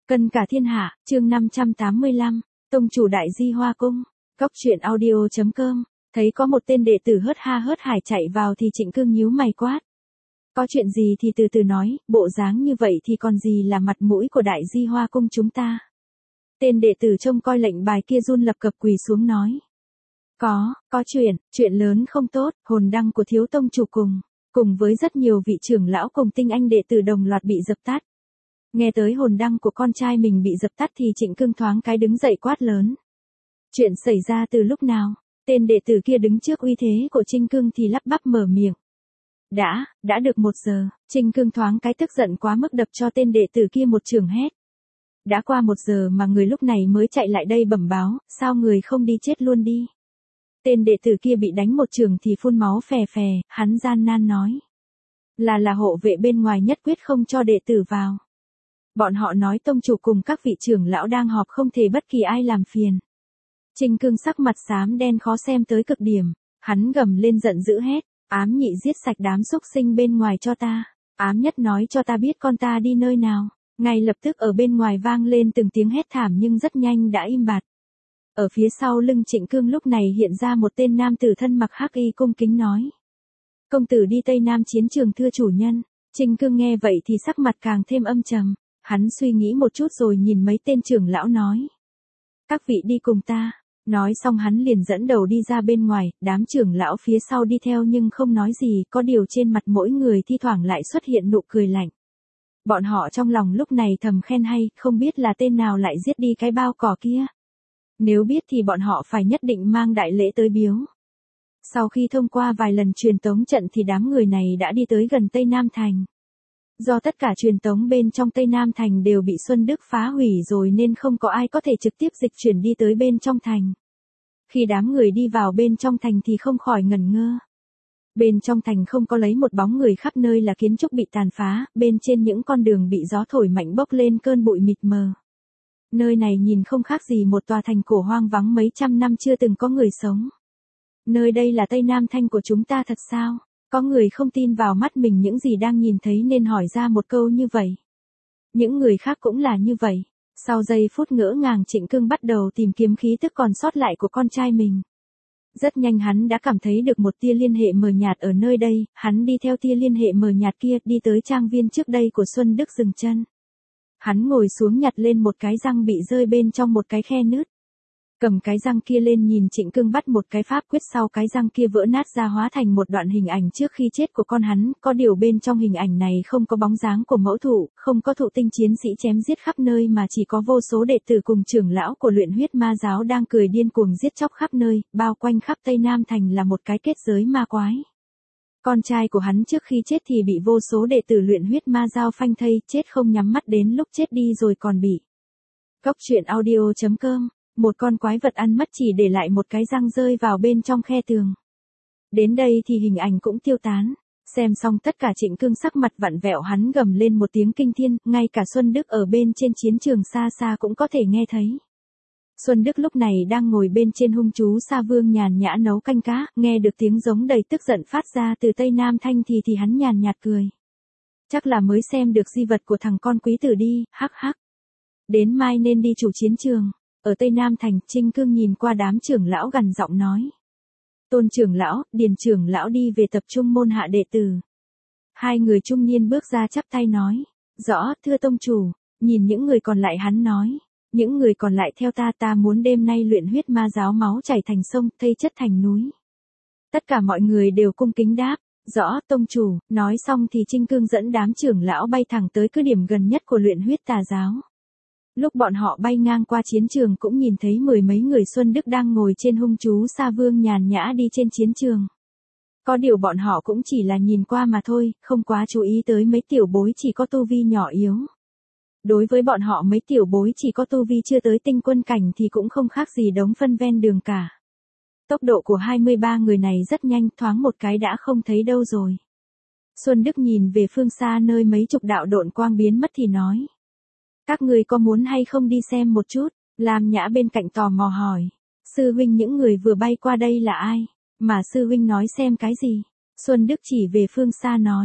Cân cả thiên hạ, chương 585, Tông chủ Đại Di Hoa Cung, Góc truyện audio.com, thấy có một tên đệ tử hớt ha hớt hải chạy vào thì Trịnh Cương nhíu mày quát. Có chuyện gì thì từ từ nói, bộ dáng như vậy thì còn gì là mặt mũi của Đại Di Hoa Cung chúng ta. Tên đệ tử trông coi lệnh bài kia run lập cập quỳ xuống nói. Có chuyện lớn không tốt, hồn đăng của thiếu tông chủ cùng với rất nhiều vị trưởng lão cùng tinh anh đệ tử đồng loạt bị dập tắt. Nghe tới hồn đăng của con trai mình bị dập tắt thì Trịnh Cương thoáng cái đứng dậy quát lớn. Chuyện xảy ra từ lúc nào? Tên đệ tử kia đứng trước uy thế của Trịnh Cương thì lắp bắp mở miệng. Đã được 1 giờ, Trịnh Cương thoáng cái tức giận quá mức đập cho tên đệ tử kia một chưởng hét. Đã qua 1 giờ mà người lúc này mới chạy lại đây bẩm báo, sao người không đi chết luôn đi. Tên đệ tử kia bị đánh một chưởng thì phun máu phè phè, hắn gian nan nói. Là hộ vệ bên ngoài nhất quyết không cho đệ tử vào. Bọn họ nói tông chủ cùng các vị trưởng lão đang họp không thể bất kỳ ai làm phiền. Trịnh Cương sắc mặt xám đen khó xem tới cực điểm, hắn gầm lên giận dữ hét, ám nhị giết sạch đám xúc sinh bên ngoài cho ta, ám nhất nói cho ta biết con ta đi nơi nào. Ngay lập tức ở bên ngoài vang lên từng tiếng hét thảm nhưng rất nhanh đã im bặt. Ở phía sau lưng Trịnh Cương lúc này hiện ra một tên nam tử thân mặc hắc y cung kính nói. Công tử đi Tây Nam chiến trường thưa chủ nhân. Trịnh Cương nghe vậy thì sắc mặt càng thêm âm trầm. Hắn suy nghĩ một chút rồi nhìn mấy tên trưởng lão nói. Các vị đi cùng ta. Nói xong hắn liền dẫn đầu đi ra bên ngoài, đám trưởng lão phía sau đi theo nhưng không nói gì, có điều trên mặt mỗi người thi thoảng lại xuất hiện nụ cười lạnh. Bọn họ trong lòng lúc này thầm khen hay, không biết là tên nào lại giết đi cái bao cỏ kia. Nếu biết thì bọn họ phải nhất định mang đại lễ tới biếu. Sau khi thông qua vài lần truyền tống trận thì đám người này đã đi tới gần Tây Nam Thành. Do tất cả truyền tống bên trong Tây Nam Thành đều bị Xuân Đức phá hủy rồi nên không có ai có thể trực tiếp dịch chuyển đi tới bên trong thành. Khi đám người đi vào bên trong thành thì không khỏi ngẩn ngơ. Bên trong thành không có lấy một bóng người, khắp nơi là kiến trúc bị tàn phá, bên trên những con đường bị gió thổi mạnh bốc lên cơn bụi mịt mờ. Nơi này nhìn không khác gì một tòa thành cổ hoang vắng mấy trăm năm chưa từng có người sống. Nơi đây là Tây Nam Thanh của chúng ta thật sao? Có người không tin vào mắt mình những gì đang nhìn thấy nên hỏi ra một câu như vậy. Những người khác cũng là như vậy. Sau giây phút ngỡ ngàng Trịnh Cương bắt đầu tìm kiếm khí tức còn sót lại của con trai mình. Rất nhanh hắn đã cảm thấy được một tia liên hệ mờ nhạt ở nơi đây, hắn đi theo tia liên hệ mờ nhạt kia đi tới trang viên trước đây của Xuân Đức dừng chân. Hắn ngồi xuống nhặt lên một cái răng bị rơi bên trong một cái khe nứt. Cầm cái răng kia lên nhìn Trịnh Cương bắt một cái pháp quyết sau cái răng kia vỡ nát ra hóa thành một đoạn hình ảnh trước khi chết của con hắn, có điều bên trong hình ảnh này không có bóng dáng của mẫu thụ, không có thụ tinh chiến sĩ chém giết khắp nơi mà chỉ có vô số đệ tử cùng trưởng lão của luyện huyết ma giáo đang cười điên cuồng giết chóc khắp nơi, bao quanh khắp Tây Nam Thành là một cái kết giới ma quái. Con trai của hắn trước khi chết thì bị vô số đệ tử luyện huyết ma giáo phanh thây, chết không nhắm mắt đến lúc chết đi rồi còn bị. Góc truyện audio.com. Một con quái vật ăn mất chỉ để lại một cái răng rơi vào bên trong khe tường. Đến đây thì hình ảnh cũng tiêu tán. Xem xong tất cả Trịnh Cương sắc mặt vặn vẹo, hắn gầm lên một tiếng kinh thiên, ngay cả Xuân Đức ở bên trên chiến trường xa xa cũng có thể nghe thấy. Xuân Đức lúc này đang ngồi bên trên hung chú Sa Vương nhàn nhã nấu canh cá, nghe được tiếng giống đầy tức giận phát ra từ Tây Nam Thanh thì hắn nhàn nhạt cười. Chắc là mới xem được di vật của thằng con quý tử đi, hắc hắc. Đến mai nên đi chủ chiến trường. Ở Tây Nam Thành, Trịnh Cương nhìn qua đám trưởng lão gằn giọng nói. Tôn trưởng lão, Điền trưởng lão đi về tập trung môn hạ đệ tử. Hai người trung niên bước ra chắp tay nói. Rõ, thưa tông chủ. Nhìn những người còn lại hắn nói. Những người còn lại theo ta muốn đêm nay luyện huyết ma giáo máu chảy thành sông, thây chất thành núi. Tất cả mọi người đều cung kính đáp. Rõ, tông chủ. Nói xong thì Trịnh Cương dẫn đám trưởng lão bay thẳng tới cứ điểm gần nhất của luyện huyết tà giáo. Lúc bọn họ bay ngang qua chiến trường cũng nhìn thấy 10 mấy người Xuân Đức đang ngồi trên hung chú Sa Vương nhàn nhã đi trên chiến trường. Có điều bọn họ cũng chỉ là nhìn qua mà thôi, không quá chú ý tới mấy tiểu bối chỉ có tu vi nhỏ yếu. Đối với bọn họ mấy tiểu bối chỉ có tu vi chưa tới tinh quân cảnh thì cũng không khác gì đống phân ven đường cả. Tốc độ của 23 người này rất nhanh, thoáng một cái đã không thấy đâu rồi. Xuân Đức nhìn về phương xa nơi mấy chục đạo độn quang biến mất thì nói. Các người có muốn hay không đi xem một chút? Lam Nhã bên cạnh tò mò hỏi. Sư huynh, những người vừa bay qua đây là ai? Mà sư huynh nói xem cái gì? Xuân Đức chỉ về phương xa nói.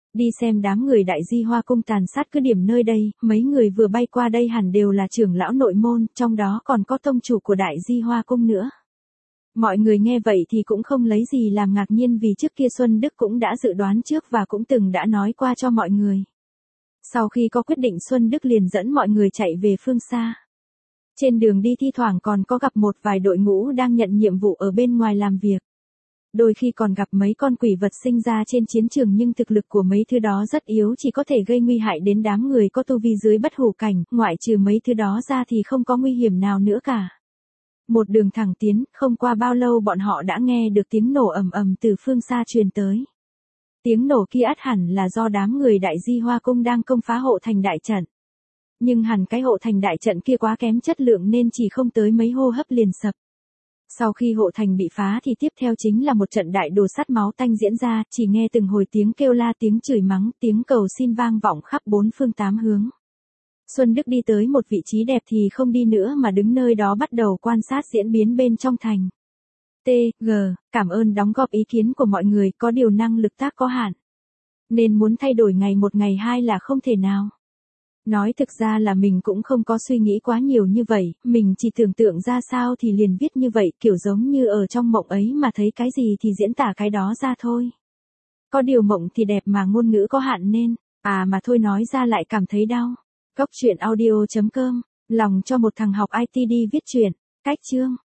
Đi xem đám người Đại Di Hoa Cung tàn sát cứ điểm nơi đây, mấy người vừa bay qua đây hẳn đều là trưởng lão nội môn, trong đó còn có tông chủ của Đại Di Hoa Cung nữa. Mọi người nghe vậy thì cũng không lấy gì làm ngạc nhiên vì trước kia Xuân Đức cũng đã dự đoán trước và cũng từng đã nói qua cho mọi người. Sau khi có quyết định Xuân Đức liền dẫn mọi người chạy về phương xa. Trên đường đi thi thoảng còn có gặp một vài đội ngũ đang nhận nhiệm vụ ở bên ngoài làm việc. Đôi khi còn gặp mấy con quỷ vật sinh ra trên chiến trường nhưng thực lực của mấy thứ đó rất yếu, chỉ có thể gây nguy hại đến đám người có tu vi dưới bất hủ cảnh, ngoại trừ mấy thứ đó ra thì không có nguy hiểm nào nữa cả. Một đường thẳng tiến, không qua bao lâu bọn họ đã nghe được tiếng nổ ầm ầm từ phương xa truyền tới. Tiếng nổ kia ắt hẳn là do đám người Đại Di Hoa Cung đang công phá hộ thành đại trận. Nhưng hẳn cái hộ thành đại trận kia quá kém chất lượng nên chỉ không tới mấy hô hấp liền sập. Sau khi hộ thành bị phá thì tiếp theo chính là một trận đại đồ sắt máu tanh diễn ra, chỉ nghe từng hồi tiếng kêu la, tiếng chửi mắng, tiếng cầu xin vang vọng khắp bốn phương tám hướng. Xuân Đức đi tới một vị trí đẹp thì không đi nữa mà đứng nơi đó bắt đầu quan sát diễn biến bên trong thành. T.G. Cảm ơn đóng góp ý kiến của mọi người, có điều năng lực tác có hạn. Nên muốn thay đổi ngày một ngày hai là không thể nào. Nói thực ra là mình cũng không có suy nghĩ quá nhiều như vậy, mình chỉ tưởng tượng ra sao thì liền viết như vậy, kiểu giống như ở trong mộng ấy mà thấy cái gì thì diễn tả cái đó ra thôi. Có điều mộng thì đẹp mà ngôn ngữ có hạn nên, mà thôi nói ra lại cảm thấy đau. Cốc truyện audio.com, lòng cho một thằng học IT đi viết truyện, cách chương.